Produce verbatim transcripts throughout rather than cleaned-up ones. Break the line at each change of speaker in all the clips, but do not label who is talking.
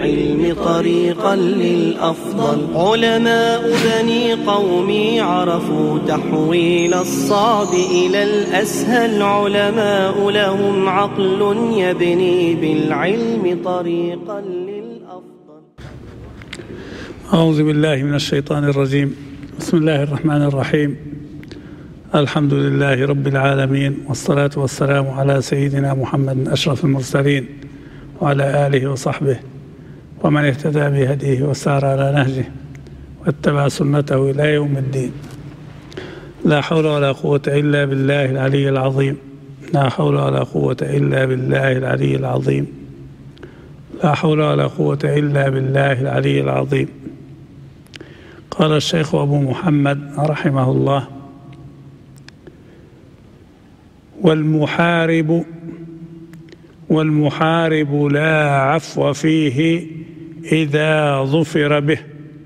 بالعلم طريقا للأفضل. علماء بني قومي عرفوا تحويل الصعب إلى الأسهل. علماء لهم عقل يبني بالعلم طريقا للأفضل.
أعوذ بالله من الشيطان الرجيم. بسم الله الرحمن الرحيم. الحمد لله رب العالمين، والصلاة والسلام على سيدنا محمد أشرف المرسلين وعلى آله وصحبه ومن اهتدى بهديه وسار على نهجه واتبع سنته إلى يوم الدين. لا حول ولا قوة إلا بالله العلي العظيم. لا حول ولا قوة إلا بالله العلي العظيم. لا حول ولا قوة إلا بالله العلي العظيم. قال الشيخ أبو محمد رحمه الله: والمحارب والمحارب لا عفو فيه إذا ظفر به.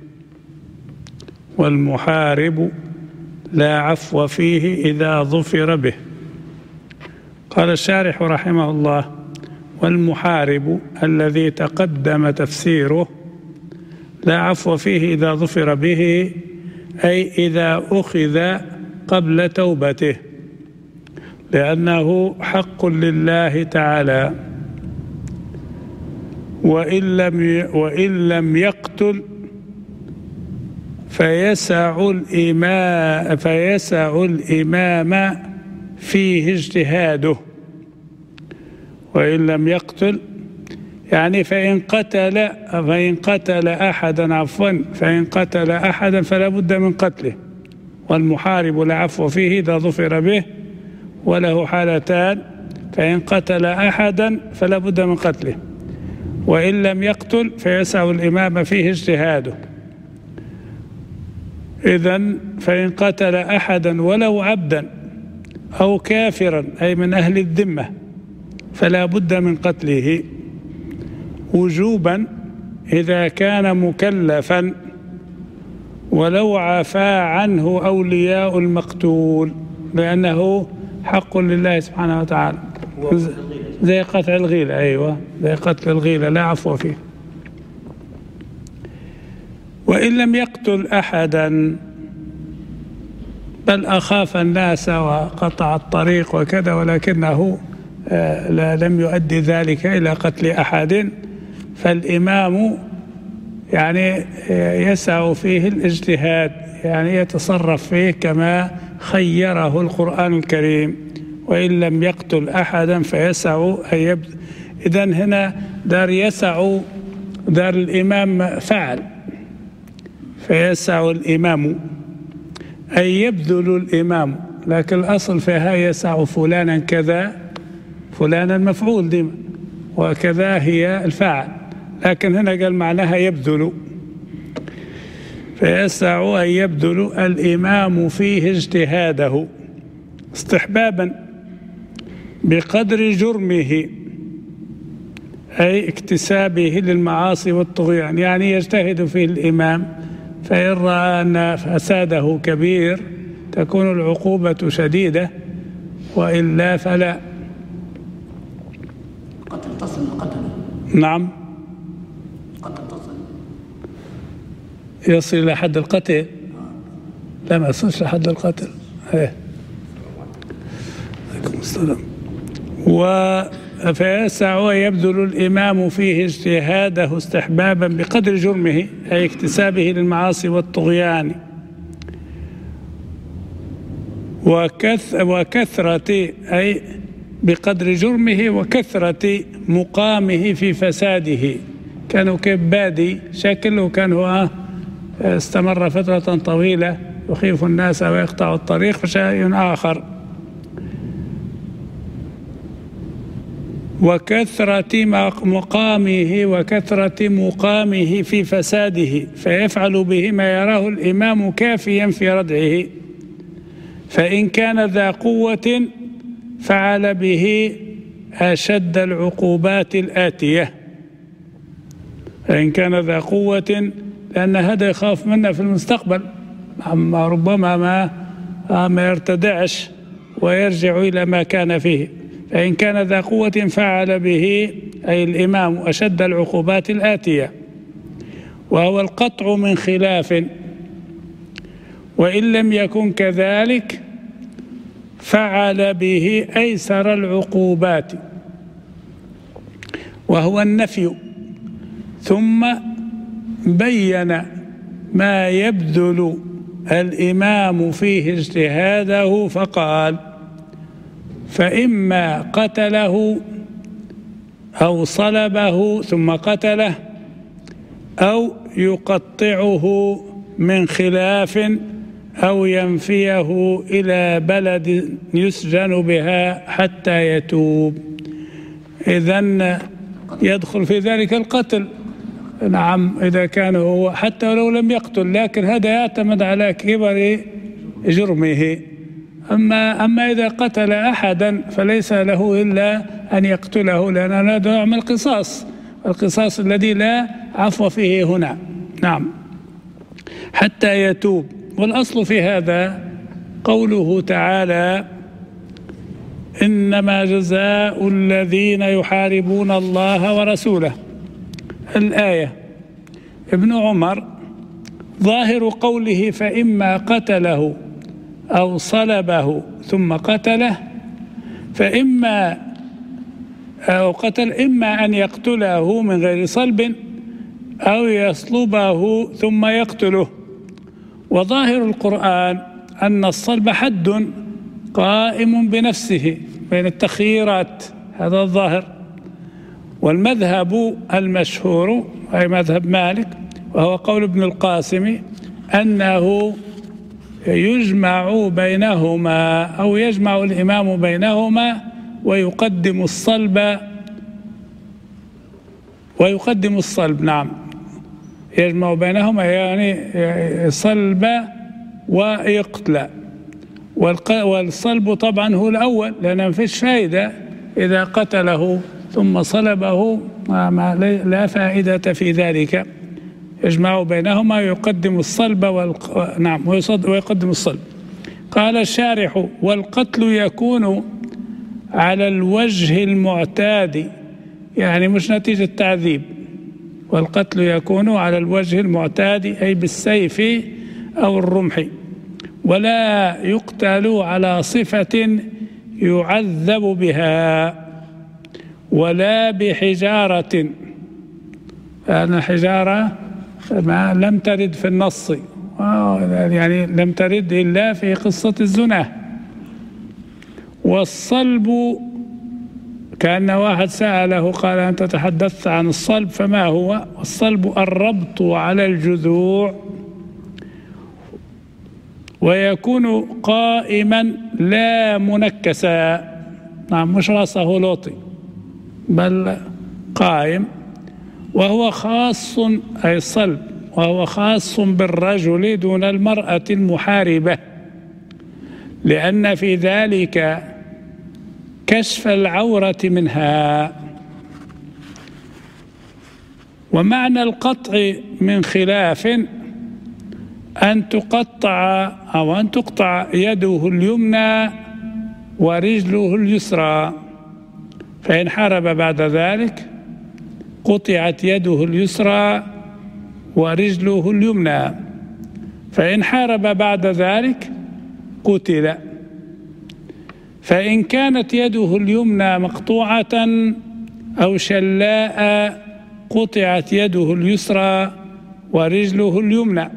والمحارب لا عفو فيه إذا ظفر به. قال الشارح رحمه الله: والمحارب الذي تقدم تفسيره لا عفو فيه إذا ظفر به، أي إذا أخذ قبل توبته، لأنه حق لله تعالى، وإن لم وإن لم يقتل فيسع الإمام فيسع الإمام فيه اجتهاده. وإن لم يقتل يعني فإن قتل فإن قتل أحدا عفوا فإن قتل أحدا فلا بد من قتله. والمحارب لا عفو فيه إذا ظفر به، وله حالتان: فإن قتل أحدا فلا بد من قتله، وإن لم يقتل فيسع الإمام فيه اجتهاده. إذن فإن قتل أحدا ولو عبدا أو كافرا أي من أهل الذمة فلا بد من قتله وجوبا إذا كان مكلفا، ولو عفا عنه أولياء المقتول، لأنه حق لله سبحانه وتعالى، زي قتل الغيلة. أيوة، زي قتل الغيلة لا عفو فيه. وإن لم يقتل أحدا بل أخاف الناس وقطع الطريق وكذا، ولكنه لم يؤدي ذلك إلى قتل أحد، فالإمام يعني يسع فيه الاجتهاد، يعني يتصرف فيه كما خيره القرآن الكريم. وإن لم يقتل أحدا فيسع أن يبذل. إذن هنا دار يسع دار الإمام فعل، فيسع الإمام أي يبذل الإمام، لكن الأصل فيها يسع فلانا كذا، فلانا مفعول ديما، وكذا هي الفاعل، لكن هنا قال معناها يبذل. فيسع أن يبذل الإمام فيه اجتهاده استحبابا بقدر جرمه، أي اكتسابه للمعاصي والطغيان، يعني يجتهد فيه الإمام، فإن رأى أن فساده كبير تكون العقوبة شديدة، وإلا فلا.
قتل تصل القتل.
نعم،
قتل تصل
يصل إلى حد القتل. لا، ما يصلش لحد القتل. ايه، عليكم السلام. فيسع يبذل الإمام فيه اجتهاده استحبابا بقدر جرمه، أي اكتسابه للمعاصي والطغيان، وكث وكثرة أي بقدر جرمه وكثرة مقامه في فساده. كانوا كبادي شكل، وكان هو استمر فترة طويلة يخيف الناس ويقطع الطريق، فشيء آخر. وكثرة مقامه وكثرة مقامه في فساده، فيفعل به ما يراه الإمام كافيا في ردعه. فإن كان ذا قوة فعل به أشد العقوبات الآتية. فإن كان ذا قوة، لأن هذا يخاف منا في المستقبل، أما ربما ما ما يرتدعش ويرجع إلى ما كان فيه. فإن كان ذا قوة فعل به أي الإمام أشد العقوبات الآتية، وهو القطع من خلاف، وإن لم يكن كذلك فعل به أيسر العقوبات، وهو النفي. ثم بين ما يبذل الإمام فيه اجتهاده فقال: فإما قتله أو صلبه ثم قتله، أو يقطعه من خلاف، أو ينفيه إلى بلد يسجن بها حتى يتوب. إذن يدخل في ذلك القتل، نعم، إذا كان هو حتى ولو لم يقتل، لكن هذا يعتمد على كبر جرمه. أما أما إذا قتل أحدا فليس له إلا أن يقتله، لأن هذا نوع من القصاص، القصاص الذي لا عفو فيه هنا. نعم، حتى يتوب. والأصل في هذا قوله تعالى: إنما جزاء الذين يحاربون الله ورسوله. الآية. ابن عمر ظاهر قوله: فإما قتله أو صلبه ثم قتله، فإما أو قتل إما أن يقتله من غير صلب أو يصلبه ثم يقتله. وظاهر القرآن أن الصلب حد قائم بنفسه بين التخييرات، هذا الظاهر. والمذهب المشهور أي مذهب مالك، وهو قول ابن القاسم، أنه يجمع بينهما أو يجمع الإمام بينهما ويقدم الصلب ويقدم الصلب نعم، يجمع بينهما يعني صلب ويقتل. والصلب طبعا هو الأول، لأن ما فيش فائدة إذا قتله ثم صلبه، ما لا فائدة في ذلك. يجمع بينهما ويقدم الصلب والق... نعم ويقدم الصلب. قال الشارح: والقتل يكون على الوجه المعتاد، يعني مش نتيجة تعذيب. والقتل يكون على الوجه المعتاد أي بالسيف أو الرمح، ولا يقتل على صفة يعذب بها، ولا بحجارة، لأن حجارة ما لم ترد في النص، يعني لم ترد إلا في قصة الزنا. والصلب كأن واحد سأله قال: أنت تحدثت عن الصلب، فما هو؟ الصلب الربط على الجذوع، ويكون قائما لا منكسا، نعم مش رأسه لوطي بل قائم. وهو خاص أي الصلب، وهو خاص بالرجل دون المرأة المحاربة، لأن في ذلك كشف العورة منها. ومعنى القطع من خلاف أن تقطع أو أن تقطع يده اليمنى ورجله اليسرى، فإن حارب بعد ذلك قطعت يده اليسرى ورجله اليمنى، فإن حارب بعد ذلك قتل. فإن كانت يده اليمنى مقطوعة أو شلاء قطعت يده اليسرى ورجله اليمنى.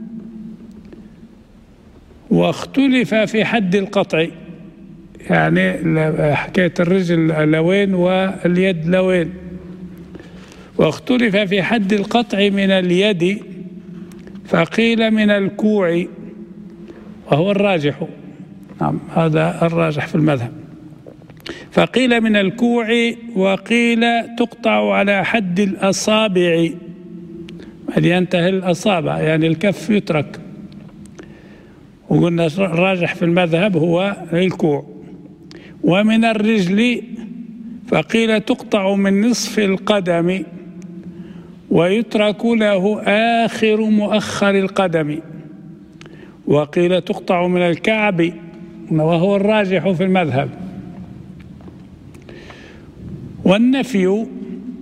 واختلف في حد القطع، يعني حكاية الرجل لوين واليد لوين. واختلف في حد القطع من اليد، فقيل من الكوع، وهو الراجح، نعم هذا الراجح في المذهب. فقيل من الكوع، وقيل تقطع على حد الأصابع، هذه ينتهي الأصابع يعني الكف يترك. وقلنا الراجح في المذهب هو الكوع. ومن الرجل فقيل تقطع من نصف القدم ويترك له آخر مؤخر القدم، وقيل تقطع من الكعب، وهو الراجح في المذهب. والنفي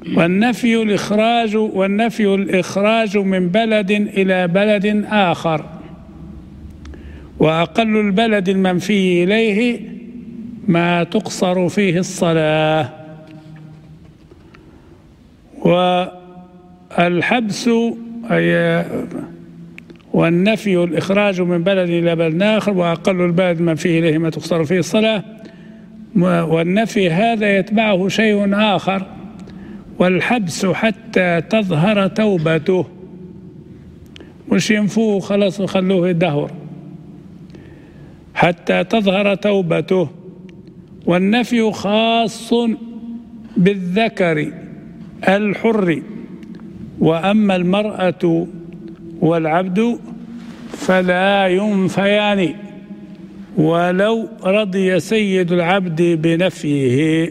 والنفي الإخراج والنفي الإخراج من بلد إلى بلد آخر، وأقل البلد المنفي إليه ما تقصر فيه الصلاة. والحبس أي والنفي الإخراج من بلد إلى بلد آخر، وأقل البلد المنفي إليه ما تقصر فيه الصلاة. والنفي هذا يتبعه شيء آخر، والحبس حتى تظهر توبته، مش ينفوه خلاص وخلوه يدهور، حتى تظهر توبته. والنفي خاص بالذكر الحر، وأما المرأة والعبد فلا ينفيان ولو رضي سيد العبد بنفيه.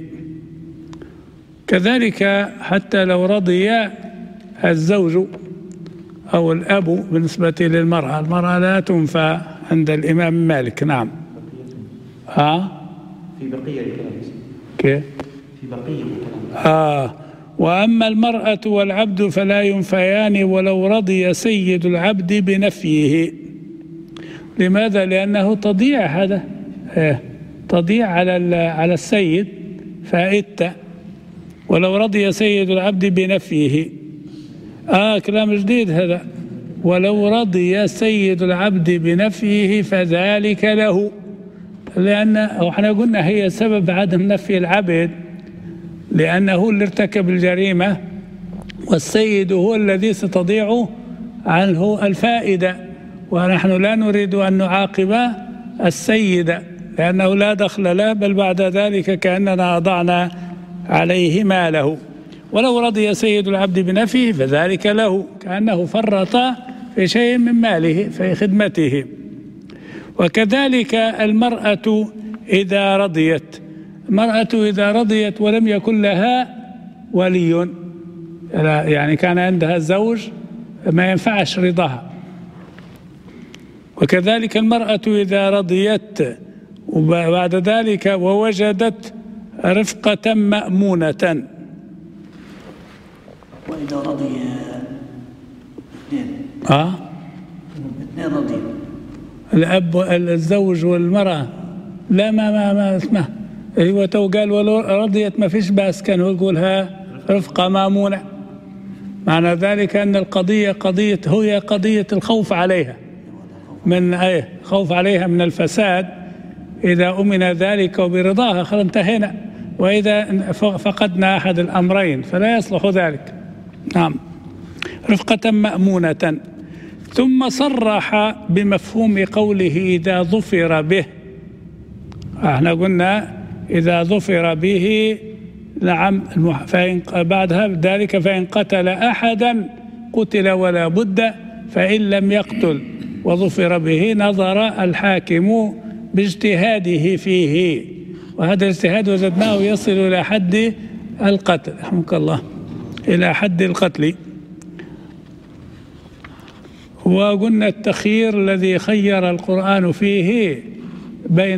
كذلك حتى لو رضي الزوج أو الأب بالنسبة للمرأة، المرأة لا تنفى عند الإمام مالك. نعم. ها؟
في بقية الكلام.
كيف؟
في بقية الكلام.
آه. وأما المرأة والعبد فلا ينفيان ولو رضي سيد العبد بنفيه. لماذا؟ لأنه تضيع، هذا إيه؟ تضيع على على السيد فائدة. ولو رضي سيد العبد بنفيه، آه كلام جديد هذا. ولو رضي سيد العبد بنفيه فذلك له، لأن احنا قلنا هي سبب عدم نفي العبد، لأنه اللي ارتكب الجريمة، والسيد هو الذي ستضيع عنه الفائدة، ونحن لا نريد أن نعاقب السيد لأنه لا دخل له، بل بعد ذلك كأننا أضعنا عليه ماله. ولو رضي سيد العبد بنفيه فذلك له، كأنه فرط في شيء من ماله في خدمته. وكذلك المرأة إذا رضيت، المرأة إذا رضيت ولم يكن لها ولي، يعني كان عندها الزوج ما ينفعش رضاها. وكذلك المرأة إذا رضيت وبعد ذلك ووجدت رفقة مأمونة.
وإذا رضي اثنين
آه
اثنين رضي
الأب الزوج والمرأة، لا ما ما ما اسمه، هو تو قال ولو رضيت ما فيش بأس، كان يقولها رفقة مأمونة. معنى ذلك أن القضية قضية هي قضية الخوف عليها من أيه خوف عليها من الفساد. إذا أمن ذلك وبرضاها خلاص انتهينا، وإذا فقدنا أحد الأمرين فلا يصلح ذلك. نعم. رفقة مأمونة. ثم صرح بمفهوم قوله إذا ظفر به. احنا قلنا إذا ظفر به، نعم، فإن بعدها ذلك فإن قتل أحدا قتل ولا بد، فإن لم يقتل وظفر به نظر الحاكم باجتهاده فيه، وهذا الاجتهاد وجدناه يصل إلى حد القتل، رحمك الله، إلى حد القتل. وقلنا التخيير الذي خير القرآن فيه بين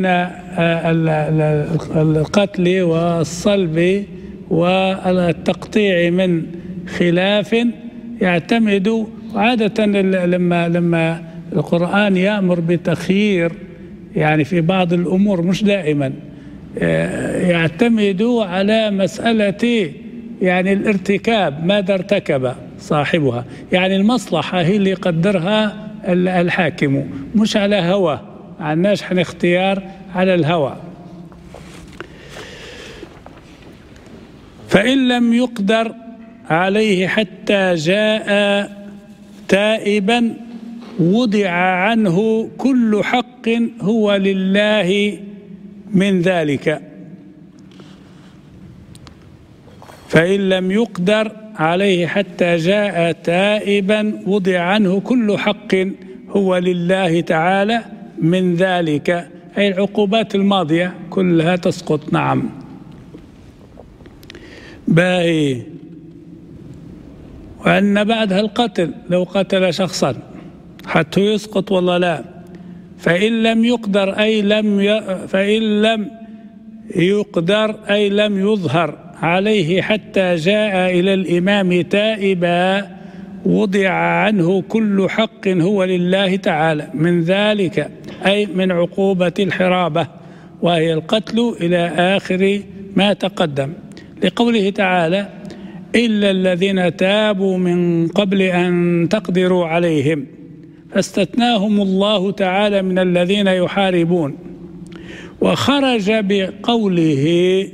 القتل والصلب والتقطيع من خلاف يعتمد عادة لما لما القرآن يأمر بتخيير، يعني في بعض الأمور مش دائما، يعتمد على مسألة يعني الارتكاب، ماذا ارتكب صاحبها، يعني المصلحة هي اللي يقدرها الحاكم، مش على هوى، عناش حن اختيار على الهوى. فإن لم يقدر عليه حتى جاء تائبا وضع عنه كل حق هو لله من ذلك. فإن لم يقدر عليه حتى جاء تائبا وضع عنه كل حق هو لله تعالى من ذلك، أي العقوبات الماضية كلها تسقط. نعم. باهي. وأن بعدها القتل، لو قتل شخصا حتى يسقط والله لا. فإن لم يقدر أي لم ي... فإن لم يقدر أي لم يظهر عليه حتى جاء إلى الإمام تائبا وضع عنه كل حق هو لله تعالى من ذلك، أي من عقوبة الحرابة وهي القتل إلى آخر ما تقدم، لقوله تعالى إلا الذين تابوا من قبل أن تقدروا عليهم، فاستثناهم الله تعالى من الذين يحاربون. وخرج بقوله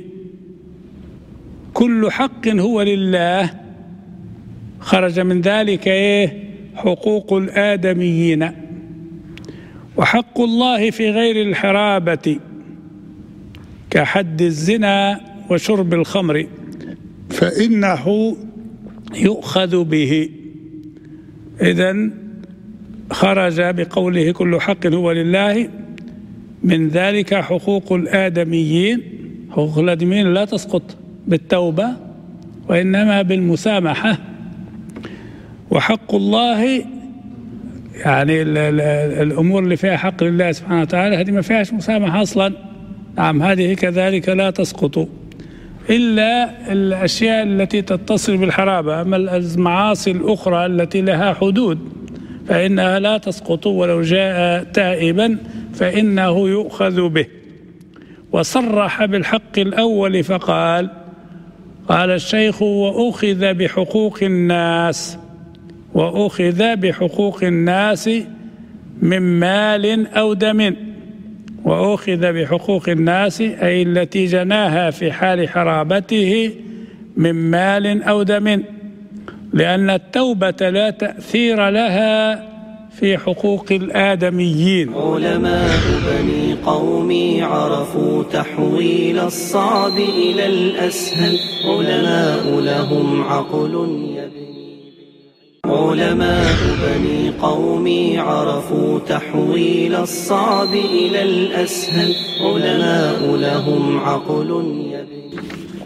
كل حق هو لله، خرج من ذلك إيه؟ حقوق الآدميين. وحق الله في غير الحرابة كحد الزنا وشرب الخمر فإنه يؤخذ به. إذن خرج بقوله كل حق هو لله من ذلك حقوق الآدميين. حقوق الآدميين لا تسقط بالتوبة وإنما بالمسامحة. وحق الله يعني الأمور اللي فيها حق لله سبحانه وتعالى هذه ما فيهاش مسامحة أصلا. نعم هذه كذلك لا تسقط إلا الأشياء التي تتصل بالحرابة. أما المعاصي الأخرى التي لها حدود فإنها لا تسقط ولو جاء تائبا فإنه يؤخذ به. وصرح بالحق الأول فقال قال الشيخ وأخذ بحقوق الناس، وأخذ بحقوق الناس من مال أو دم. وأخذ بحقوق الناس أي التي جناها في حال حرابته من مال أو دم، لأن التوبة لا تأثير لها في حقوق الآدميين.
علماء بني قومي عرفوا تحويل الصعب إلى الأسهل، علماء لهم عقل يبني. علماء بني قومي عرفوا تحويل الصعب إلى الأسهل، علماء لهم عقل يبني.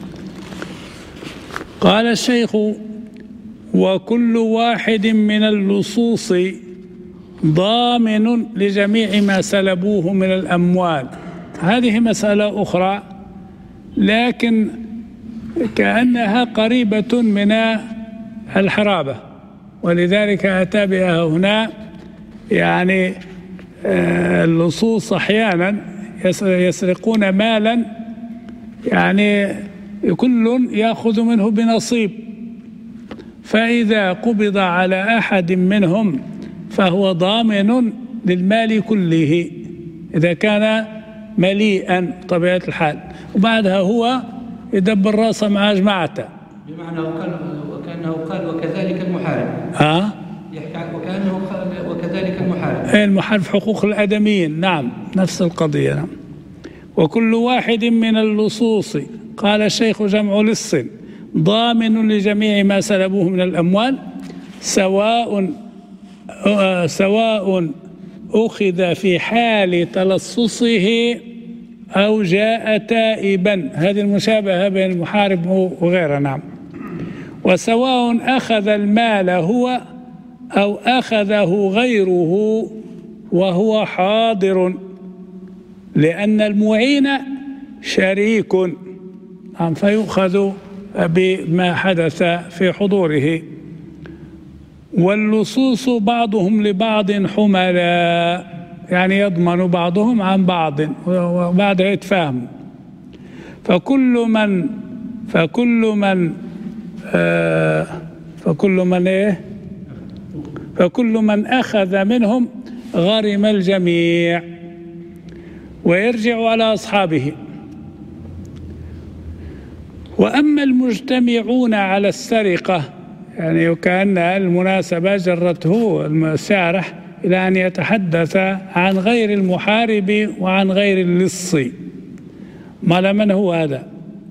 قال الشيخ وكل واحد من اللصوص ضامن لجميع ما سلبوه من الأموال. هذه مسألة أخرى لكن كأنها قريبة من الحرابة، ولذلك أتى بها هنا. يعني اللصوص أحيانا يسرقون مالا يعني كل يأخذ منه بنصيب، فإذا قبض على أحد منهم فهو ضامن للمال كله إذا كان مليئا طبيعة الحال، وبعدها هو يدبر راسه مع جماعته.
بمعنى وكأنه قال وكذلك المحارب.
ها؟
يحكي وكأنه قال وكذلك المحارب.
المحارب في حقوق الآدميين، نعم نفس القضية. نعم. وكل واحد من اللصوص قال الشيخ جمع لص ضامن لجميع ما سلبوه من الأموال سواء آه سواء أخذ في حال تلصصه أو جاء تائبا. هذه المشابهة بين المحارب وغيره. نعم. وسواء أخذ المال هو أو أخذه غيره وهو حاضر، لأن المعين شريك نعم فيؤخذ بما حدث في حضوره. واللصوص بعضهم لبعض حملاء، يعني يضمن بعضهم عن بعض وبعدها يتفاهموا. فكل من فكل من آه فكل من ايه فكل من أخذ منهم غرم الجميع ويرجع على أصحابه. وأما المجتمعون على السرقة، يعني وكأن المناسبة جرته الشارح إلى أن يتحدث عن غير المحارب وعن غير اللص. ما من هو هذا؟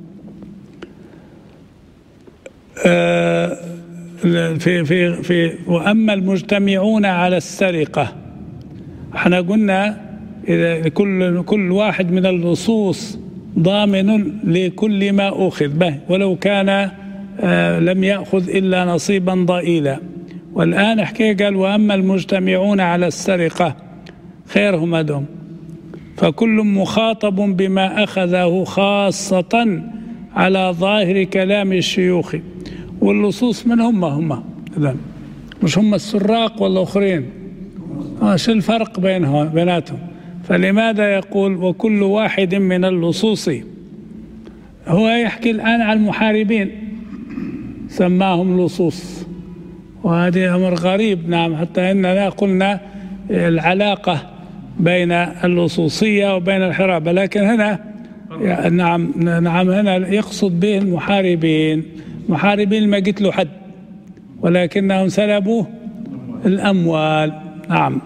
آه في في في وأما المجتمعون على السرقة، احنا قلنا إذا كل كل واحد من اللصوص ضامن لكل ما أخذ به ولو كان آه لم يأخذ إلا نصيبا ضئيلا. والآن حكي قال وأما المجتمعون على السرقة خيرهم أدهم، فكل مخاطب بما أخذه خاصة على ظاهر كلام الشيوخ. واللصوص من هم هم إذن مش هم السراق ولا آخرين؟ آه شو الفرق بينهم بيناتهم؟ فلماذا يقول وكل واحد من اللصوص؟ هو يحكي الآن عن المحاربين سماهم لصوص، وهذا أمر غريب. نعم، حتى إننا قلنا العلاقة بين اللصوصية وبين الحرابة، لكن هنا نعم نعم هنا يقصد به المحاربين. محاربين ما قتلوا حد ولكنهم سلبوا الأموال. نعم.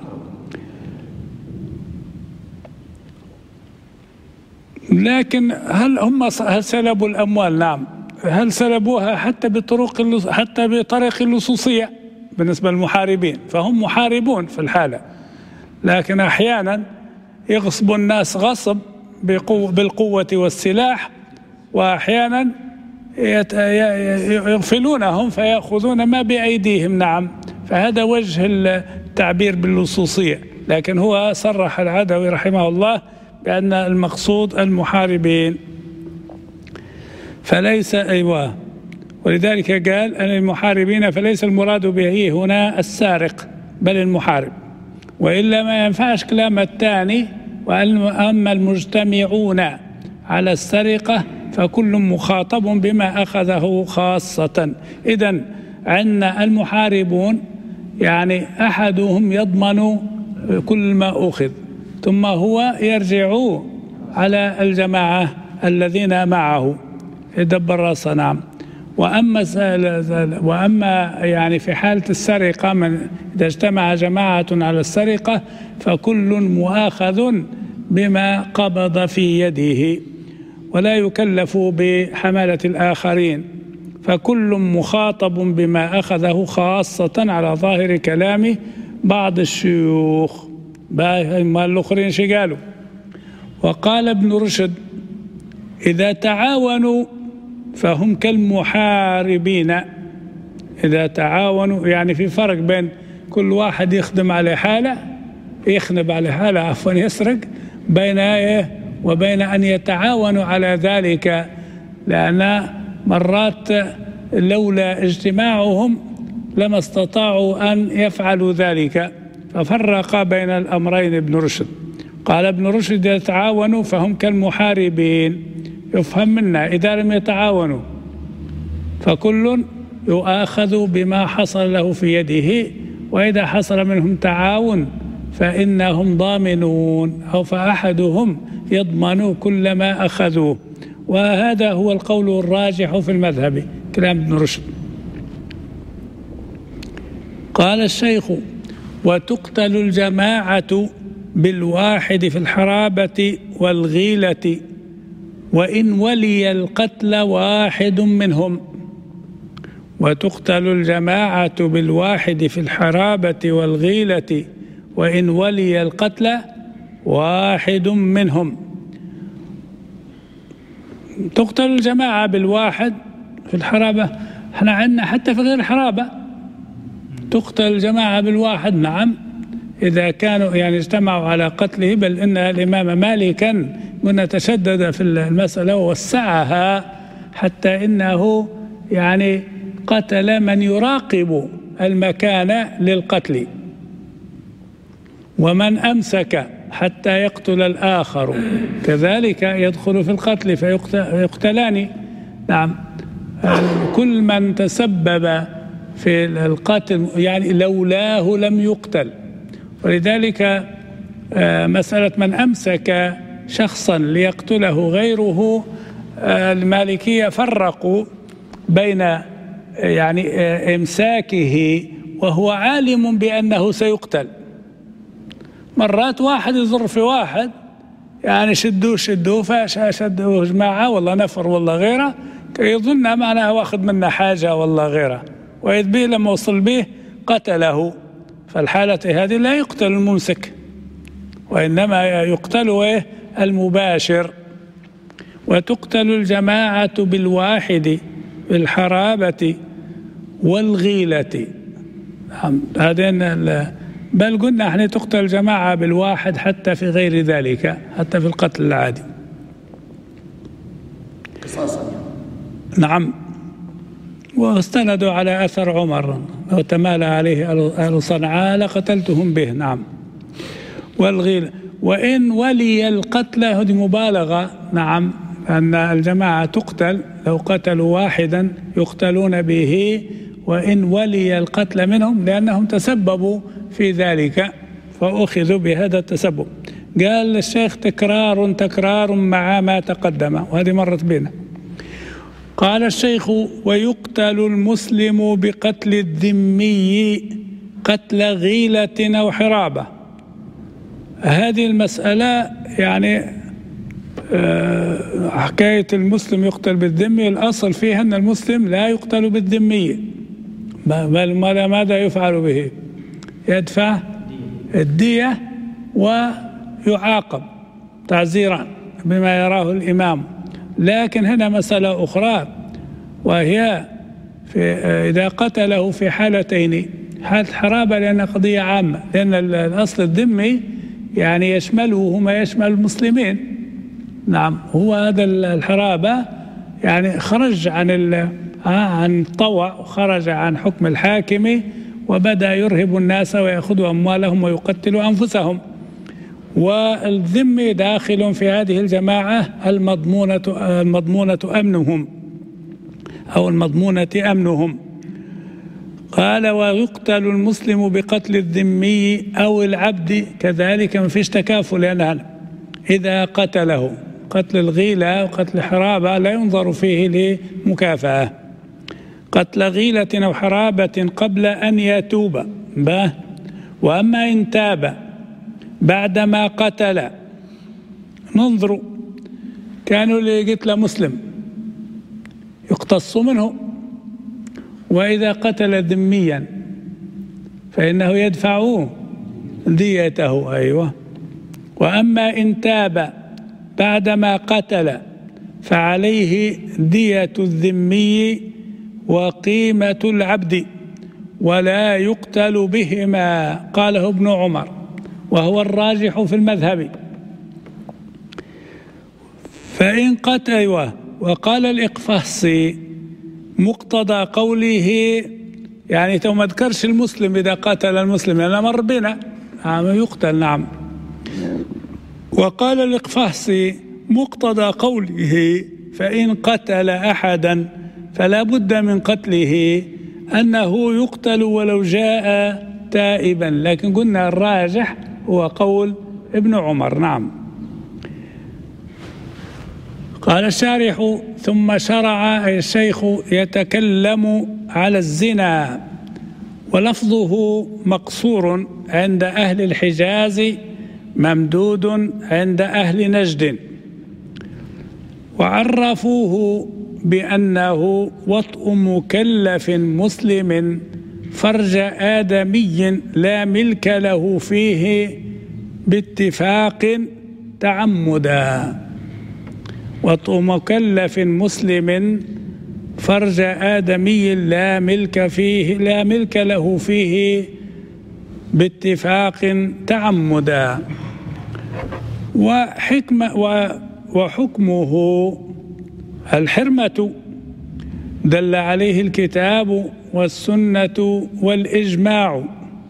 لكن هل هم هل سلبوا الأموال؟ نعم. هل سلبوها حتى بطرق حتى بطريق اللصوصية بالنسبة للمحاربين؟ فهم محاربون في الحالة، لكن أحيانا يغصبوا الناس غصب بالقوة والسلاح، وأحيانا يغفلونهم فيأخذون ما بأيديهم. نعم، فهذا وجه التعبير باللصوصية. لكن هو صرح العدوي رحمه الله بأن المقصود المحاربين، فليس أيوة ولذلك قال أن المحاربين فليس المراد به هنا السارق بل المحارب، وإلا ما ينفعش كلام الثاني. وأما المجتمعون على السرقة فكل مخاطب بما أخذه خاصة. إذن عندنا المحاربون يعني أحدهم يضمن كل ما أخذ، ثم هو يرجع على الجماعة الذين معه يدبر رأسه. نعم. وأما وأما يعني في حالة السرقة من إذا اجتمع جماعة على السرقة فكل مؤاخذ بما قبض في يده ولا يكلف بحمالة الآخرين، فكل مخاطب بما أخذه خاصة على ظاهر كلام بعض الشيوخ. ما الآخرين شي قالوا؟ وقال ابن رشد إذا تعاونوا فهم كالمحاربين. إذا تعاونوا يعني في فرق بين كل واحد يخدم على حالة يخنب على حالة عفوا يسرق بين إيه وبين أن يتعاونوا على ذلك، لأن مرات لولا اجتماعهم لما استطاعوا أن يفعلوا ذلك، ففرق بين الأمرين ابن رشد. قال ابن رشد يتعاونوا فهم كالمحاربين، يفهم منا إذا لم يتعاونوا فكل يؤاخذ بما حصل له في يده، وإذا حصل منهم تعاون فإنهم ضامنون أو فأحدهم يضمن كل ما أخذوه. وهذا هو القول الراجح في المذهب كلام ابن رشد. قال الشيخ وتقتل الجماعة بالواحد في الحرابة والغيلة وإن ولي القتل واحد منهم. وتقتل الجماعة بالواحد في الحرابة والغيلة وإن ولي القتل واحد منهم. تقتل الجماعة بالواحد في الحرابة، احنا عندنا حتى في غير الحرابة تقتل الجماعة بالواحد. نعم، إذا كانوا يعني اجتمعوا على قتله، بل إن الإمام مالكا من تشدد في المسألة ووسعها حتى إنه يعني قتل من يراقب المكان للقتل، ومن أمسك حتى يقتل الآخر كذلك يدخل في القتل فيقتلان. نعم، كل من تسبب في القتل يعني لولاه لم يقتل. ولذلك مسألة من أمسك شخصا ليقتله غيره، المالكية فرقوا بين يعني إمساكه وهو عالم بأنه سيقتل. مرات واحد يضر في واحد يعني شدوه شدوه فشدوه جماعة والله نفر والله غيره يظن معناها واخذ منا حاجة والله غيره، وإذ به لما وصل به قتله. فالحالة هذه لا يقتل الممسك وإنما يقتل المباشر. وتقتل الجماعة بالواحد بالحرابة والغيلة. هذين بل قلنا احنا تقتل الجماعة بالواحد حتى في غير ذلك، حتى في القتل العادي
قصاصا
نعم. واستندوا على أثر عمر لو تمالى عليه أهل صنعاء لقتلتهم به. نعم. والغيل وإن ولي القتل، هذه مبالغة. نعم، أن الجماعة تقتل، لو قتلوا واحدا يقتلون به وإن ولي القتل منهم، لأنهم تسببوا في ذلك فأخذوا بهذا التسبب. قال الشيخ تكرار تكرار مع ما تقدم، وهذه مرت بنا. قال الشيخ: ويقتل المسلم بقتل الذمي قتل غيلة أو حرابة. هذه المسألة يعني حكاية المسلم يقتل بالذمي، الأصل فيها أن المسلم لا يقتل بالذمي، بل ماذا يفعل به؟ يدفع الدية ويعاقب تعزيرا بما يراه الإمام. لكن هنا مسألة أخرى، وهي في إذا قتله في حالتين: حالة حرابة لأنها قضية عامة، لأن الأصل الذمي يعني يشمله ما يشمل المسلمين. نعم، هو هذا الحرابة يعني خرج عن عن الطوع وخرج عن حكم الحاكم، وبدأ يرهب الناس ويأخذ أموالهم ويقتل أنفسهم. والذمي داخل في هذه الجماعة المضمونة المضمونة أمنهم أو المضمونة أمنهم. قال: ويقتل المسلم بقتل الذمي أو العبد كذلك، ما فيش تكافل، لأن إذا قتله قتل الغيلة وقتل حرابة لا ينظر فيه لمكافأة. قتل غيلة أو حرابة قبل أن يتوب. وأما إن تاب بعدما قتل، ننظر، كانوا اللي قتل مسلم يقتص منه، وإذا قتل ذميا فإنه يدفع ديته. أيوة. وأما إن تاب بعدما قتل فعليه دية الذمي وقيمة العبد، ولا يقتل بهما، قاله ابن عمر وهو الراجح في المذهب. فإن قتل. أيوة. وقال الإقفاصي مقتضى قوله، يعني تو ما ذكرش المسلم إذا قتل المسلم، لأنه مر بنا يقتل. نعم. وقال الإقفاصي مقتضى قوله فإن قتل أحدا فلا بد من قتله أنه يقتل ولو جاء تائبا، لكن قلنا الراجح هو قول ابن عمر. نعم. قال الشارح: ثم شرع أي الشيخ يتكلم على الزنا، ولفظه مقصور عند أهل الحجاز ممدود عند أهل نجد، وعرفوه بأنه وطء مكلف مسلم فرج آدمي لا ملك له فيه باتفاق تعمدا. وطء مكلف مسلم فرج آدمي لا ملك فيه لا ملك له فيه باتفاق تعمدا. وحكمة وحكمه الحرمة دل عليه الكتاب والسنة والإجماع.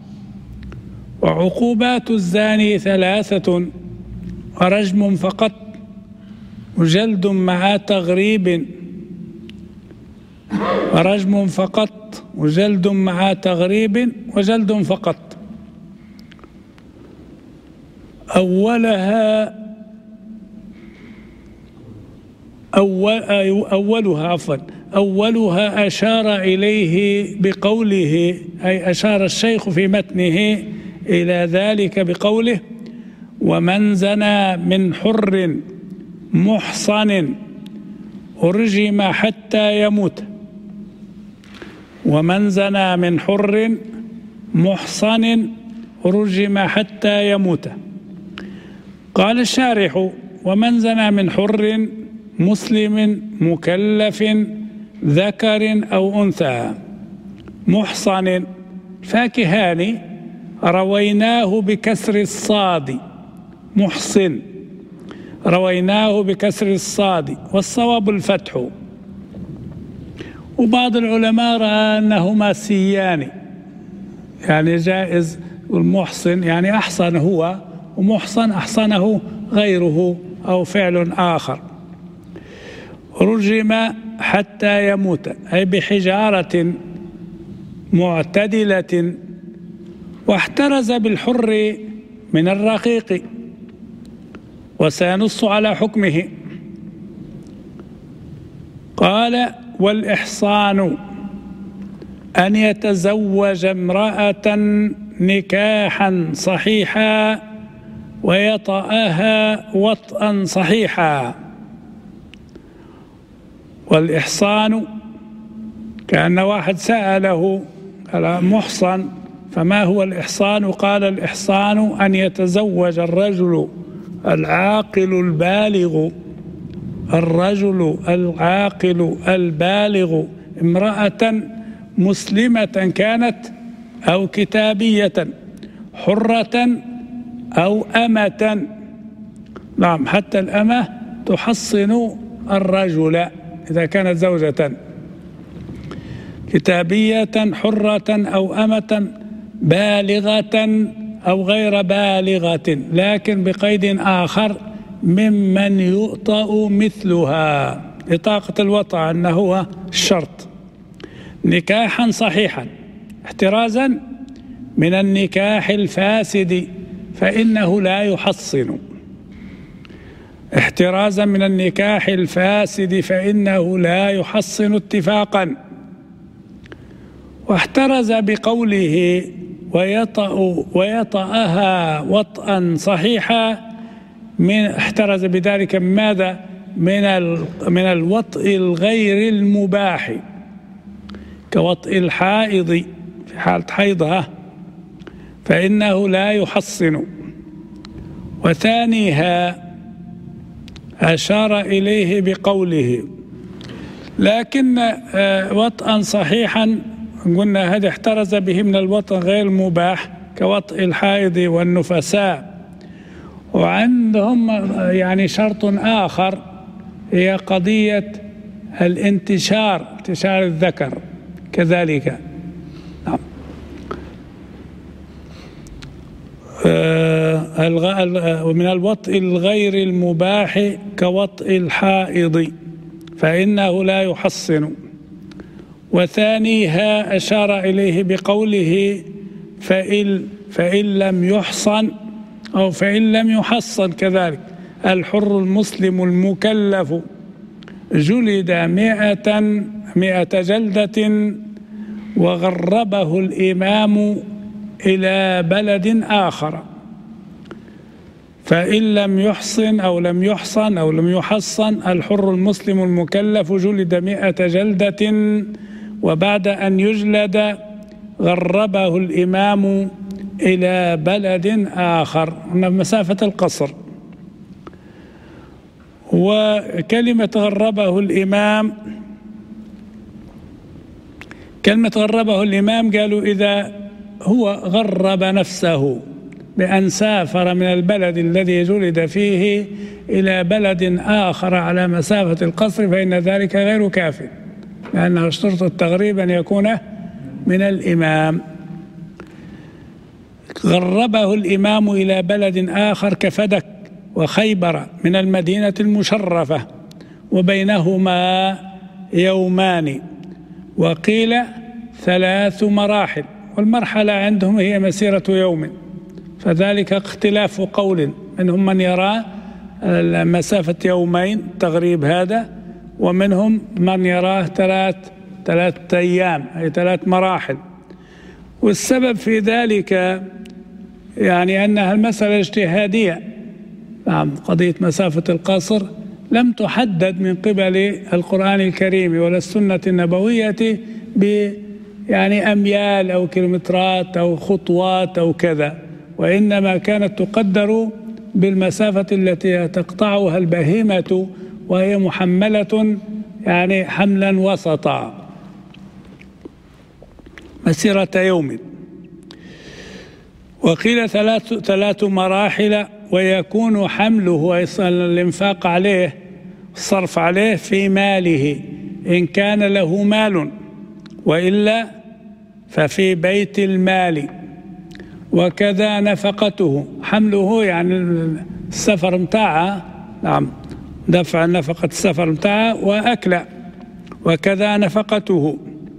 وعقوبات الزاني ثلاثة: ورجم فقط، وجلد مع تغريب ورجم فقط وجلد مع تغريب وجلد فقط. أولها أول أولها عفوا أولها أشار إليه بقوله، أي أشار الشيخ في متنه إلى ذلك بقوله: ومن زنى من حر محصن أرجم حتى يموت. ومن زنى من حر محصن أرجم حتى يموت. قال الشارح: ومن زنى من حر مسلم مكلف ذكر أو أنثى محصن فاكهان رويناه بكسر الصاد، محصن رويناه بكسر الصاد، والصواب الفتح. وبعض العلماء رأى أنهما سيان، يعني جائز والمحصن يعني أحصن هو ومحصن أحصنه غيره أو فعل آخر. رجم حتى يموت أي بحجارة معتدلة، واحترز بالحر من الرقيق، وسينص على حكمه. قال: والإحصان أن يتزوج امرأة نكاحا صحيحا ويطأها وطئا صحيحا. والإحصان كأن واحد سأله محصن فما هو الإحصان؟ قال: الإحصان أن يتزوج الرجل العاقل البالغ الرجل العاقل البالغ امرأة مسلمة كانت أو كتابية، حرة أو أمة. نعم، حتى الأمة تحصن الرجل إذا كانت زوجة، كتابية حرة أو أمة، بالغة أو غير بالغة، لكن بقيد آخر: ممن يؤطأ مثلها، إطاقة الوطأ أنه هو الشرط. نكاحا صحيحا احترازا من النكاح الفاسد فإنه لا يحصن، احترازا من النكاح الفاسد فإنه لا يحصن اتفاقا. واحترز بقوله ويطأ ويطأها وطئا صحيحا، من احترز بذلك من ماذا؟ من من الوطء الغير المباح، كوطء الحائض في حالة حيضها فإنه لا يحصن. وثانيها أشار إليه بقوله: لكن وطئا صحيحا قلنا هذا احترز به من الوطء غير المباح كوطء الحائض والنفساء. وعندهم يعني شرط آخر هي قضية الانتشار، انتشار الذكر كذلك. نعم. ومن الوطء الغير المباح كوطء الحائض فإنه لا يحصن. وثانيها أشار إليه بقوله: فإن, فإن لم يحصن أو فإن لم يحصن كذلك الحر المسلم المكلف جلد مئة مئة جلدة وغربه الإمام إلى بلد آخر. فإن لم يحصن أو لم يحصن أو لم يحصن الحر المسلم المكلف جلد مئة جلدة، وبعد أن يجلد غربه الإمام إلى بلد آخر مسافة القصر. وكلمة غربه الإمام، كلمة غربه الإمام قالوا إذا هو غرب نفسه بأن سافر من البلد الذي جلد فيه إلى بلد آخر على مسافة القصر فإن ذلك غير كاف، لأنه اشترط التغريب أن يكون من الإمام. غربه الإمام إلى بلد آخر كفدك وخيبر من المدينة المشرفة وبينهما يومان، وقيل ثلاث مراحل، والمرحلة عندهم هي مسيرة يوم، فذلك اختلاف قول، منهم من يرى مسافة يومين تغريب هذا، ومنهم من يراه ثلاث ثلاث أيام أي ثلاث مراحل. والسبب في ذلك يعني أنها المسألة اجتهادية. نعم، قضية مسافة القصر لم تحدد من قبل القرآن الكريم ولا السنة النبوية ب يعني أميال أو كيلومترات أو خطوات أو كذا، وإنما كانت تقدر بالمسافة التي تقطعها البهيمة وهي محملة يعني حملا وسطا مسيرة يوم. وقيل ثلاث ثلاث مراحل، ويكون حمله الإنفاق عليه الصرف عليه في ماله، إن كان له مال، وإلا ففي بيت المال. وكذا نفقته، حمله يعني السفر متاعها، نعم دفع نفقة السفر متاعها وأكله، وكذا نفقته.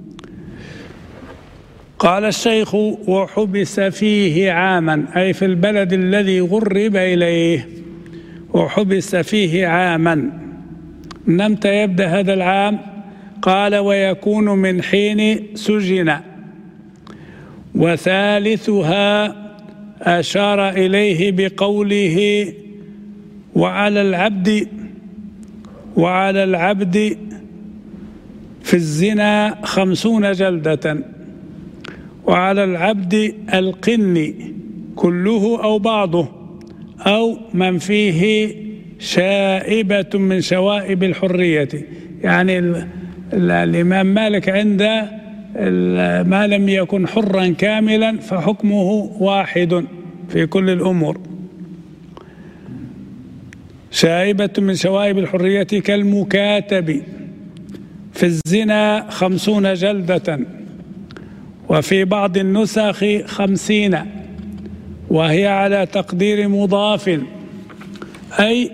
قال الشيخ: وحبس فيه عاما، أي في البلد الذي غرب إليه، وحبس فيه عاما. من متى يبدأ هذا العام؟ قال: ويكون من حين سجن. وثالثها أشار إليه بقوله: وعلى العبد وعلى العبد في الزنا خمسون جلدة، وعلى العبد القن كله أو بعضه، أو من فيه شائبة من شوائب الحرية. يعني ال ال الإمام مالك عند ما لم يكن حرا كاملا فحكمه واحد في كل الأمور. شائبة من شوائب الحرية كالمكاتب. في الزنا خمسون جلدة، وفي بعض النسخ خمسين، وهي على تقدير مضاف، أي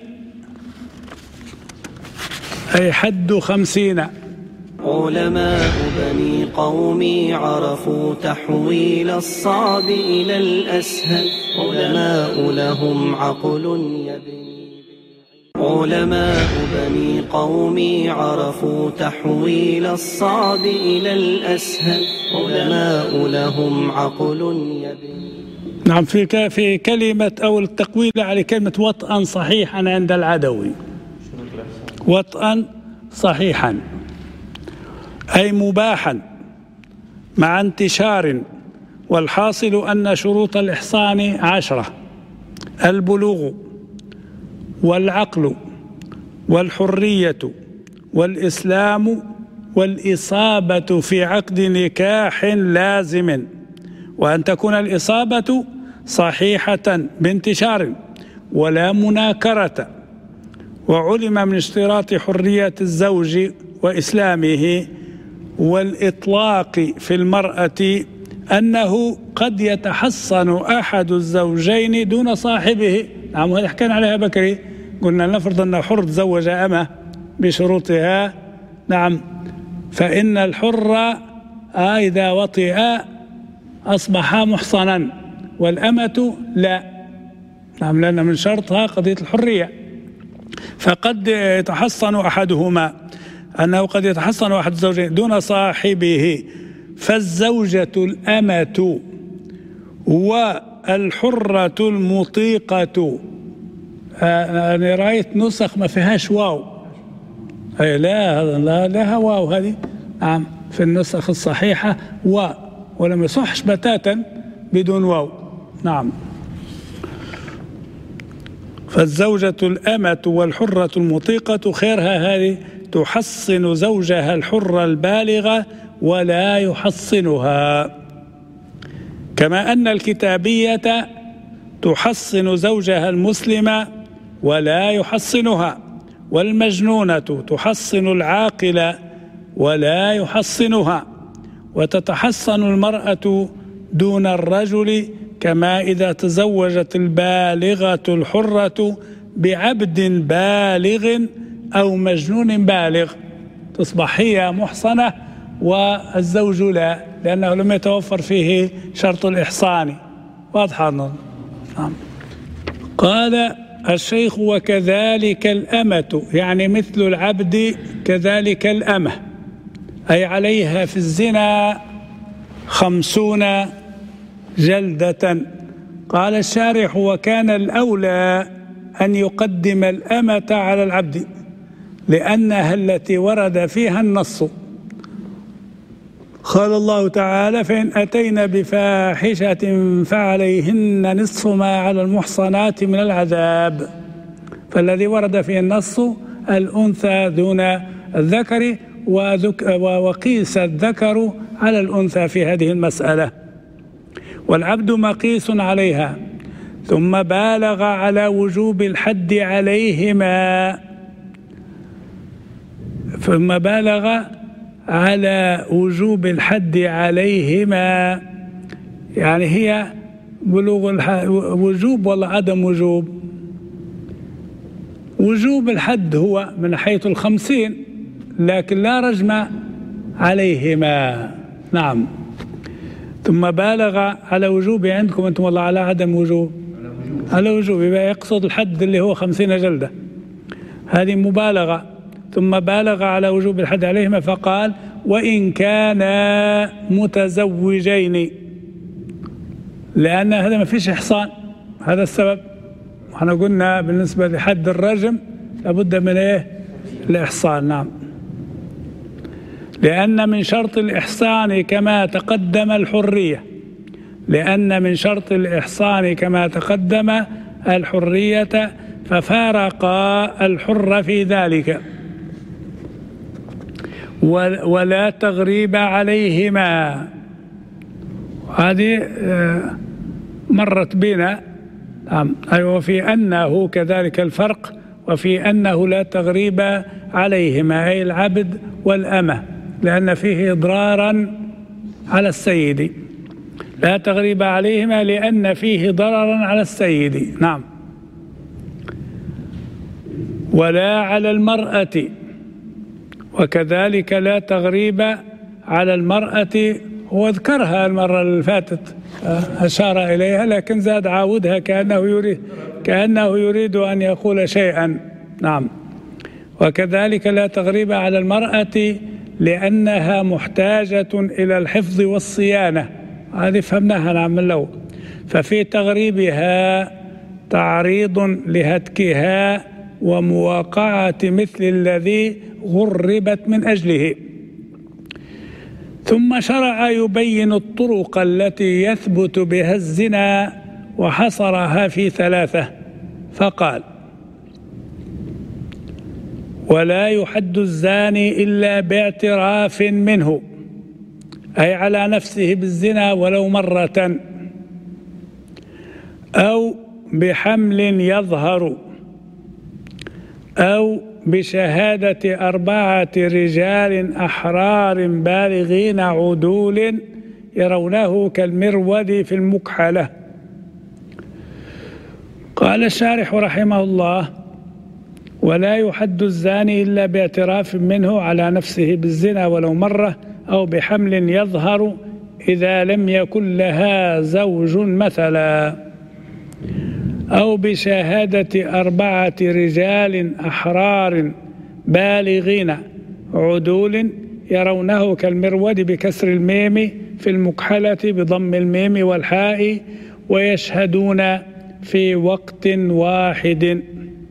أي حد خمسين.
علماء بني قومي عرفوا تحويل الصعب إلى الأسهل، علماء لهم عقل يبني. علماء بني قومي عرفوا تحويل الصعب إلى الأسهل، علماء لهم عقل يبني.
نعم، في في كلمة أو التقويل على كلمة وطئا صحيحا عند العدوي، وطئا صحيحا أي مباحا مع انتشار. والحاصل أن شروط الإحصان عشرة: البلوغ، والعقل، والحرية، والإسلام، والإصابة في عقد نكاح لازم، وأن تكون الإصابة صحيحة بانتشار ولا مناكرة. وعلم من اشتراط حرية الزوج وإسلامه والإطلاق في المرأة أنه قد يتحصن أحد الزوجين دون صاحبه. نعم، وهذا حكينا عليها بكري، قلنا نفرض أن حر تزوج أمه بشروطها، نعم، فإن الحر إذا وطئ أصبح محصنا، والأمة لا، نعم، لأن من شرطها قضية الحرية. فقد يتحصن أحدهما، أنه قد يتحصن أحد الزوجين دون صاحبه. فالزوجة الأمة والحرة المطيقة، أنا رأيت نسخ ما فيهاش واو، أي لا لا لها واو هذه، نعم، في النسخ الصحيحة و، ولم يصحش بتاتا بدون واو، نعم. فالزوجة الأمة والحرة المطيقة خيرها هذه تحصن زوجها الحر البالغ ولا يحصنها، كما أن الكتابية تحصن زوجها المسلم ولا يحصنها، والمجنونة تحصن العاقل ولا يحصنها، وتتحصن المرأة دون الرجل، كما إذا تزوجت البالغة الحرة بعبد بالغ أو مجنون بالغ تصبح هي محصنة والزوج لا، لأنه لم يتوفر فيه شرط الإحصان. واضحة؟ نعم. قال الشيخ: وكذلك الأمة، يعني مثل العبد كذلك الأمة، أي عليها في الزنا خمسون جلدة. قال الشارح: وكان الأولى أن يقدم الأمة على العبد، لأنها التي ورد فيها النص. قال الله تعالى: فإن أتينا بفاحشة فعليهن نصف ما على المحصنات من العذاب. فالذي ورد فيه النص الأنثى دون الذكر، وقيس الذكر على الأنثى في هذه المسألة، والعبد مقيس عليها. ثم بالغ على وجوب الحد عليهما، ثم بالغ على وجوب الحد عليهما، يعني هي بلوغ وجوب ولا عدم وجوب؟ وجوب الحد هو من حيث الخمسين، لكن لا رجم عليهما. نعم. ثم بالغ على وجوب عندكم أنتم والله على عدم وجوب؟ على وجوب، يبقى يقصد الحد اللي هو خمسين جلدة، هذه مبالغة. ثم بالغ على وجوب الحد عليهما فقال وإن كانا متزوجين، لأن هذا ما فيش إحصان، هذا السبب. احنا قلنا بالنسبة لحد الرجم لابد من ايه؟ الإحصان. نعم. لأن من شرط الإحصان كما تقدم الحرية، لأن من شرط الإحصان كما تقدم الحرية، ففارق الحر في ذلك. ولا تغريب عليهما، هذه مرت بنا. أيوة. وفي أنه كذلك الفرق، وفي أنه لا تغريب عليهما أي العبد والأمة، لأن فيه إضرارا على السيد. لا تغريب عليهما لأن فيه ضررا على السيد. نعم. ولا على المرأة، وكذلك لا تغريب على المرأة، هو ذكرها المرة اللي فاتت، أشار إليها لكن زاد عاودها كأنه يريد كأنه يريد أن يقول شيئا. نعم. وكذلك لا تغريب على المرأة لأنها محتاجة إلى الحفظ والصيانة، هذه فهمناها. نعم. من الأول ففي تغريبها تعريض لهتكها ومواقعة مثل الذي غربت من أجله. ثم شرع يبين الطرق التي يثبت بها الزنا وحصرها في ثلاثة، فقال ولا يحد الزاني إلا باعتراف منه، أي على نفسه بالزنا ولو مرة، أو بحمل يظهر، أو بشهادة أربعة رجال أحرار بالغين عدول يرونه كالمرود في المكحلة. قال الشارح رحمه الله ولا يحد الزاني إلا باعتراف منه على نفسه بالزنا ولو مرة، أو بحمل يظهر إذا لم يكن لها زوج مثلا، أو بشهادة أربعة رجال أحرار بالغين عدول يرونه كالمرود بكسر الميم في المكحلة بضم الميم والحاء، ويشهدون في وقت واحد.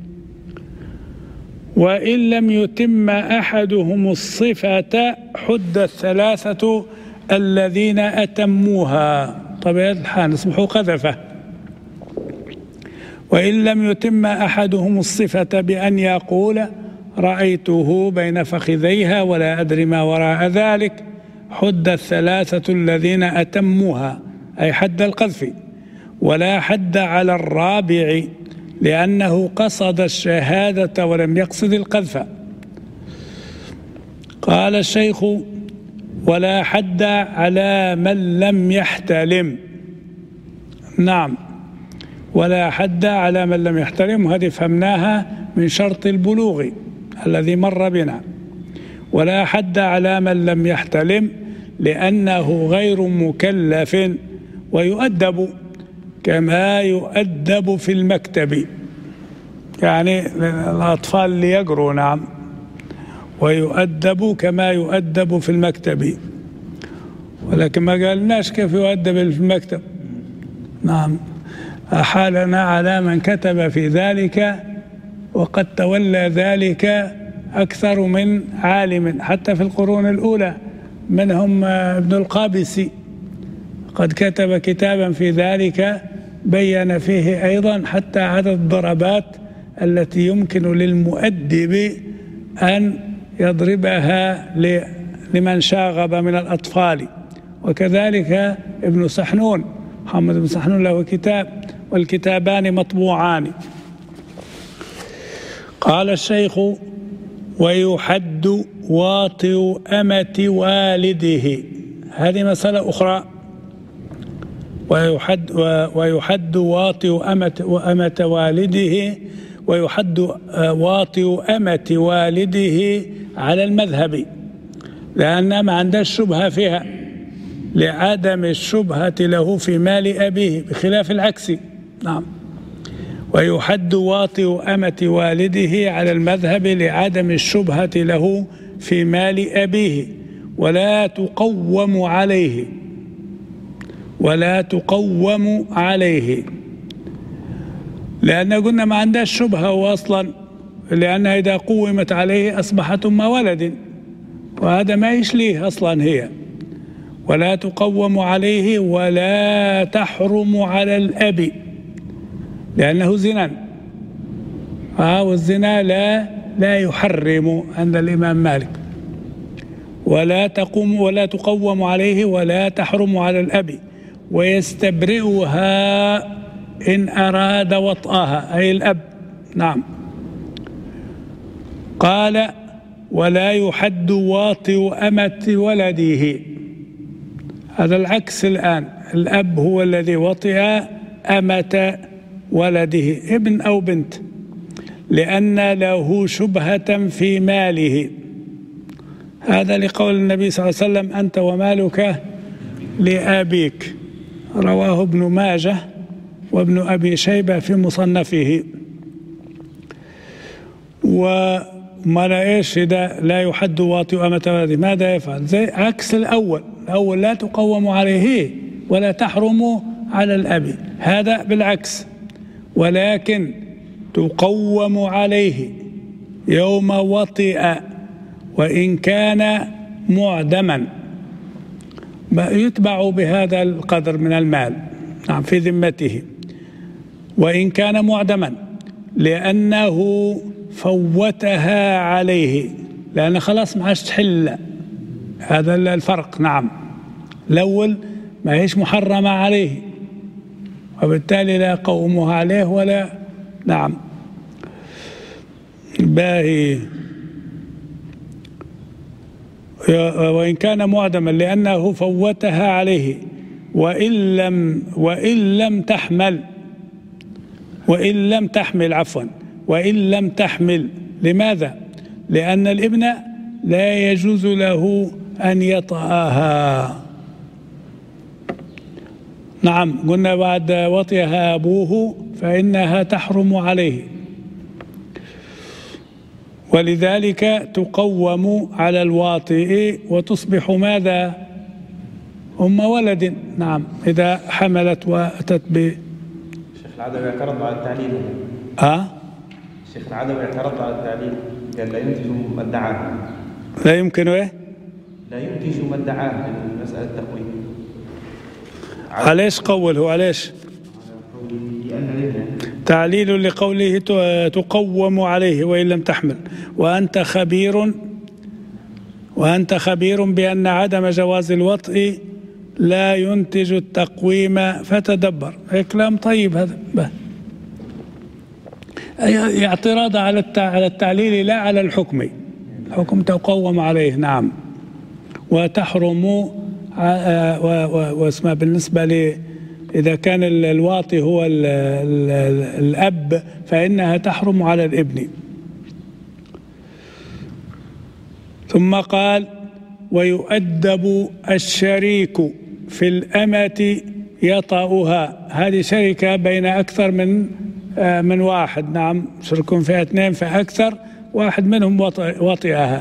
وإن لم يتم أحدهم الصفة حد الثلاثة الذين أتموها. طبعا الحال اسمحوا قذفة. وإن لم يتم أحدهم الصفة بأن يقول رأيته بين فخذيها ولا أدري ما وراء ذلك حد الثلاثة الذين أتموها، أي حد القذف. ولا حد على الرابع لأنه قصد الشهادة ولم يقصد القذف. قال الشيخ ولا حد على من لم يحتلم. نعم. ولا حد على من لم يحتلم، وهذه فهمناها من شرط البلوغ الذي مر بنا. ولا حد على من لم يحتلم لأنه غير مكلف ويؤدب كما يؤدب في المكتب، يعني الأطفال اللي يقروا. نعم. ويؤدب كما يؤدب في المكتب، ولكن ما قالناش كيف يؤدب في المكتب. نعم. أحالنا على من كتب في ذلك، وقد تولى ذلك أكثر من عالم حتى في القرون الأولى، منهم ابن القابسي قد كتب كتابا في ذلك بين فيه أيضا حتى عدد الضربات التي يمكن للمؤدب أن يضربها لمن شاغب من الأطفال. وكذلك ابن سحنون، محمد بن سحنون له كتاب، والكتابان مطبوعان. قال الشيخ ويحد واطئ أمة والده، هذه مسألة أخرى. ويحد ويحد واطئ أمة أمة والده ويحد واطئ أمة والده على المذهب، لأن ما عندهاش شبهة فيها لعدم الشبهة له في مال أبيه، بخلاف العكس. نعم. ويحد واطئ أمة والده على المذهب لعدم الشبهة له في مال أبيه، ولا تقوم عليه ولا تقوم عليه لأن قلنا ما عندهاش شبهة أصلا، لأنها إذا قومت عليه أصبحت أم ولد، وهذا ما يشليه أصلا هي. ولا تقوم عليه ولا تحرم على الأب لأنه زنا، آه والزنا لا لا يحرم عند الإمام مالك. ولا تقوم ولا تقوم عليه ولا تحرم على الأب، ويستبرئها إن أراد وطئها، أي الأب. نعم. قال ولا يحد واطئ أمة ولده، هذا العكس الآن، الأب هو الذي وطئ أمة ولده، ابن أو بنت، لأن له شبهة في ماله. هذا لقول النبي صلى الله عليه وسلم أنت ومالك لأبيك، رواه ابن ماجه وابن أبي شيبة في مصنفه. وما لا إيش إذا لا يحد واطئ أمة ولده ماذا يفعل؟ زي عكس الأول، الأول لا تقوم عليه ولا تحرم على الأب، هذا بالعكس. ولكن تقوم عليه يوم وطئ وإن كان معدما، يتبع بهذا القدر من المال نعم في ذمته وإن كان معدما، لأنه فوتها عليه، لأن خلاص ما عادش تحل، هذا الفرق. نعم. الأول ما هيش محرمة عليه وبالتالي لا قومها عليه ولا. نعم. باهي. وإن كان معدما لأنه فوتها عليه وإن لم وإن لم تحمل وإن لم تحمل عفوا وإن لم تحمل. لماذا؟ لأن الابن لا يجوز له أن يطأها. نعم. قلنا بعد وطئها أبوه فإنها تحرم عليه، ولذلك تقوم على الواطئ وتصبح ماذا؟ أم ولد. نعم. إذا حملت وأتت ب
الشيخ العدوي اعترض على التعليل.
أه؟
الشيخ العدوي اعترض على التعليل، قال لا ينتج ما ادعاه.
لا يمكن إيه؟
لا ينتج ما ادعاه من مسألة التقويم.
عليش قوله؟ عليش؟ تعليل لقوله تقوم عليه وإن لم تحمل، وأنت خبير وأنت خبير بأن عدم جواز الوطء لا ينتج التقويم فتدبر. كلام طيب هذا. اعتراض على على التعليل لا على الحكم. الحكم تقوم عليه. نعم. وتحرم واسمها بالنسبة ل إذا كان الواطي هو ال ال الأب فإنها تحرم على الابن. ثم قال ويؤدب الشريك في الأمة يطأها، هذه شركة بين أكثر من من واحد. نعم. شرك فيها اثنين فأكثر، واحد منهم وطئها.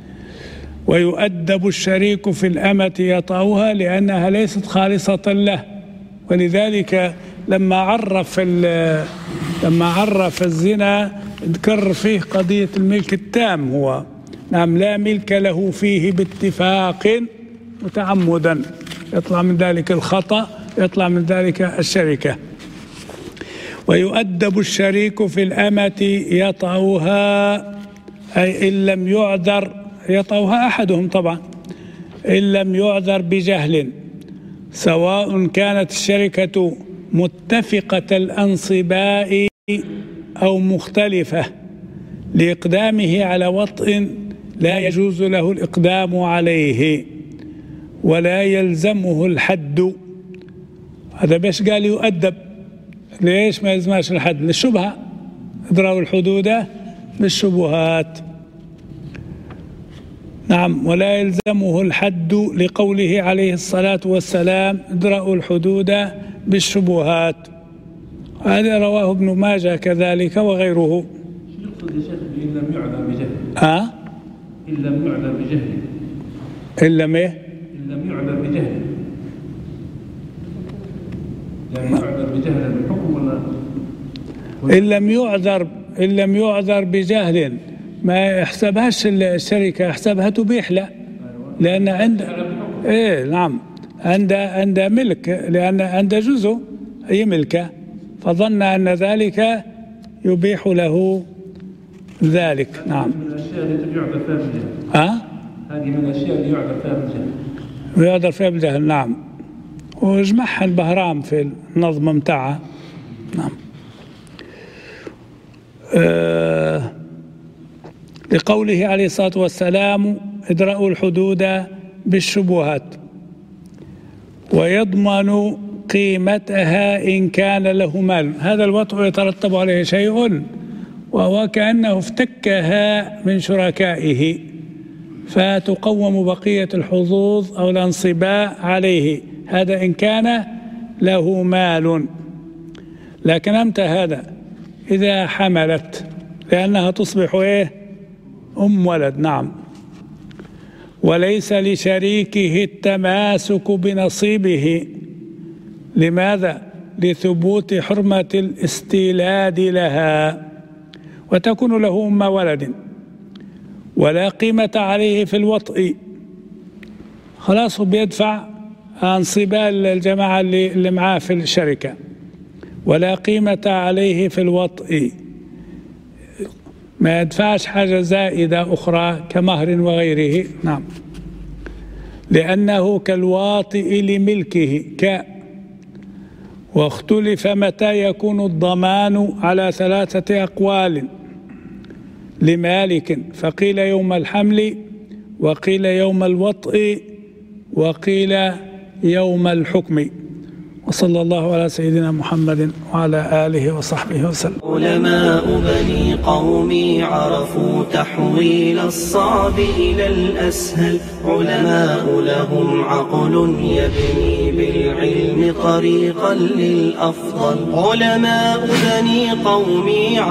ويؤدب الشريك في الأمة يطأها لأنها ليست خالصة له، ولذلك لما عرف لما عرف الزنا ذكر فيه قضية الملك التام. هو نعم لا ملك له فيه باتفاق متعمدا، يطلع من ذلك الخطأ، يطلع من ذلك الشركة. ويؤدب الشريك في الأمة يطأها، أي إن لم يعذر، يطأها أحدهم طبعا، إن لم يعذر بجهل، سواء كانت الشركة متفقة الأنصباء أو مختلفة، لإقدامه على وطء لا يجوز له الإقدام عليه ولا يلزمه الحد. هذا باش قال يؤدب، ليش ما يلزماش الحد؟ للشبهة، ادرأوا الحدود بالشبهات. نعم، ولا يلزمه الحد لقوله عليه الصلاة والسلام ادرأوا الحدود بالشبهات. هذا رواه ابن ماجه كذلك وغيره.
يقصد يا شيخ إن لم يعذر بجهل؟
آه؟
إن لم يعذر بجهل.
إن لم إيه؟
إن لم يعذر بجهل. يعني يعذر بجهل بالحكم ولا؟
إن لم يعذر إن لم يعذر بجهل ما يحسبهاش الشركة، يحسبها تبيح له، لأن عند إيه نعم عند عند ملك، لأن عند جزء أي ملكه، فظن أن ذلك يبيح له ذلك. نعم.
من الأشياء التي يعذر فيها بالجهل.
ها؟
هذه من الأشياء اللي يعذر فيها بالجهل.
يعذر فيها بالجهل، نعم. وجمعها البهرام في النظم متاعه. نعم. أه لقوله عليه الصلاة والسلام ادرأوا الحدود بالشبهات، ويضمن قيمتها إن كان له مال. هذا الوطء يترتب عليه شيء، وهو كأنه افتكها من شركائه، فتقوم بقية الحظوظ أو الانصباء عليه، هذا إن كان له مال. لكن أمتى هذا؟ إذا حملت، لأنها تصبح إيه؟ أم ولد. نعم. وليس لشريكه التماسك بنصيبه. لماذا؟ لثبوت حرمة الاستيلاد لها، وتكون له أم ولد، ولا قيمة عليه في الوطء. خلاص بيدفع انصباء الجماعة اللي, اللي معاه في الشركة، ولا قيمة عليه في الوطء، ما يدفعش حاجة زائدة أخرى كمهر وغيره. نعم. لأنه كالواطئ لملكه ك واختلف متى يكون الضمان على ثلاثة أقوال لمالك، فقيل يوم الحمل، وقيل يوم الوطء، وقيل يوم الحكم. وصلى الله على سيدنا محمد وعلى آله وصحبه وسلم.
علماء بني قومي عرفوا تحويل الصعب إلى الأسهل، علماء لهم عقل يبني بالعلم طريقا للأفضل. علماء بني قومي